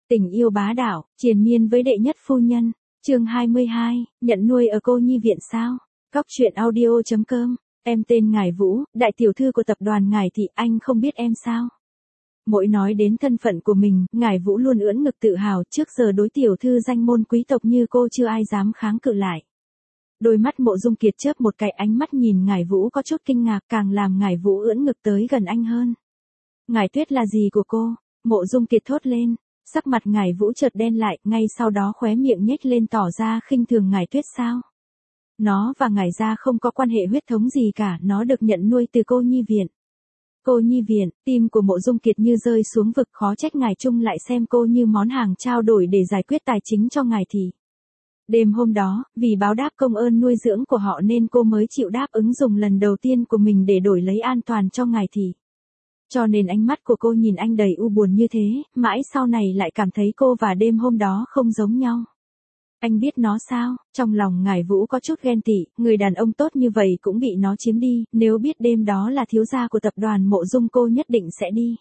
Tình yêu bá đạo, triền miên với đệ nhất phu nhân. Chương 22, nhận nuôi ở cô nhi viện sao? Góc truyện audio.com. Em tên Ngải Vũ, đại tiểu thư của tập đoàn Ngải Thị, anh không biết em sao? Mỗi nói đến thân phận của mình, Ngải Vũ luôn ưỡn ngực tự hào, trước giờ đối tiểu thư danh môn quý tộc như cô chưa ai dám kháng cự lại. Đôi mắt Mộ Dung Kiệt chớp một cái, ánh mắt nhìn Ngải Vũ có chút kinh ngạc, càng làm Ngải Vũ ưỡn ngực tới gần anh hơn. Ngải Tuyết là gì của cô? Mộ Dung Kiệt thốt lên. Sắc mặt Ngải Vũ chợt đen lại, ngay sau đó khóe miệng nhếch lên tỏ ra khinh thường. Ngải Tuyết sao? Nó và Ngải gia không có quan hệ huyết thống gì cả, nó được nhận nuôi từ cô nhi viện. Cô nhi viện, tim của Mộ Dung Kiệt như rơi xuống vực, khó trách Ngải Trung lại xem cô như món hàng trao đổi để giải quyết tài chính cho Ngải Thị. Đêm hôm đó, vì báo đáp công ơn nuôi dưỡng của họ nên cô mới chịu đáp ứng dùng lần đầu tiên của mình để đổi lấy an toàn cho Ngải Thị. Cho nên ánh mắt của cô nhìn anh đầy u buồn như thế, mãi sau này lại cảm thấy cô và đêm hôm đó không giống nhau. Anh biết nó sao? Trong lòng Ngải Vũ có chút ghen tị, người đàn ông tốt như vậy cũng bị nó chiếm đi, nếu biết đêm đó là thiếu gia của tập đoàn Mộ Dung cô nhất định sẽ đi.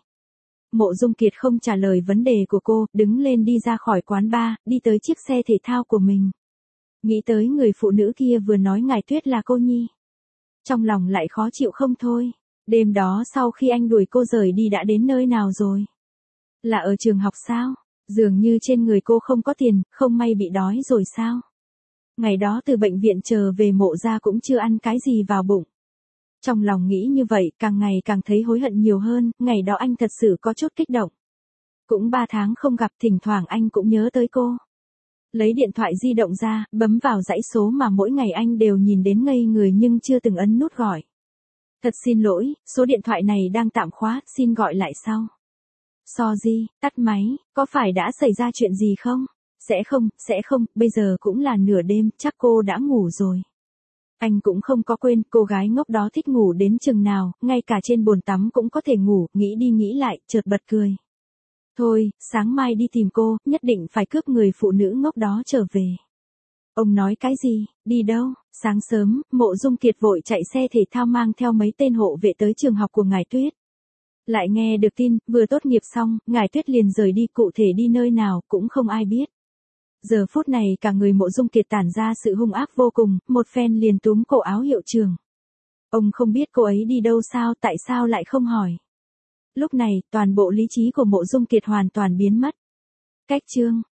Mộ Dung Kiệt không trả lời vấn đề của cô, đứng lên đi ra khỏi quán bar, đi tới chiếc xe thể thao của mình. Nghĩ tới người phụ nữ kia vừa nói Ngải Tuyết là cô nhi. Trong lòng lại khó chịu không thôi. Đêm đó sau khi anh đuổi cô rời đi đã đến nơi nào rồi? Là ở trường học sao? Dường như trên người cô không có tiền, không may bị đói rồi sao? Ngày đó từ bệnh viện trở về Mộ gia cũng chưa ăn cái gì vào bụng. Trong lòng nghĩ như vậy, càng ngày càng thấy hối hận nhiều hơn, ngày đó anh thật sự có chút kích động. Cũng 3 tháng không gặp, thỉnh thoảng anh cũng nhớ tới cô. Lấy điện thoại di động ra, bấm vào dãy số mà mỗi ngày anh đều nhìn đến ngây người nhưng chưa từng ấn nút gọi. Thật xin lỗi, số điện thoại này đang tạm khóa, xin gọi lại sau. Sorry, tắt máy, có phải đã xảy ra chuyện gì không? Sẽ không, bây giờ cũng là nửa đêm, chắc cô đã ngủ rồi. Anh cũng không có quên, cô gái ngốc đó thích ngủ đến chừng nào, ngay cả trên bồn tắm cũng có thể ngủ, nghĩ đi nghĩ lại, chợt bật cười. Thôi, sáng mai đi tìm cô, nhất định phải cướp người phụ nữ ngốc đó trở về. Ông nói cái gì, đi đâu? Sáng sớm, Mộ Dung Kiệt vội chạy xe thể thao mang theo mấy tên hộ vệ tới trường học của Ngải Tuyết. Lại nghe được tin, vừa tốt nghiệp xong, Ngải Tuyết liền rời đi, cụ thể đi nơi nào cũng không ai biết. Giờ phút này cả người Mộ Dung Kiệt tản ra sự hung ác vô cùng, một phen liền túm cổ áo hiệu trưởng. Ông không biết cô ấy đi đâu sao, tại sao lại không hỏi? Lúc này, toàn bộ lý trí của Mộ Dung Kiệt hoàn toàn biến mất. Cách chương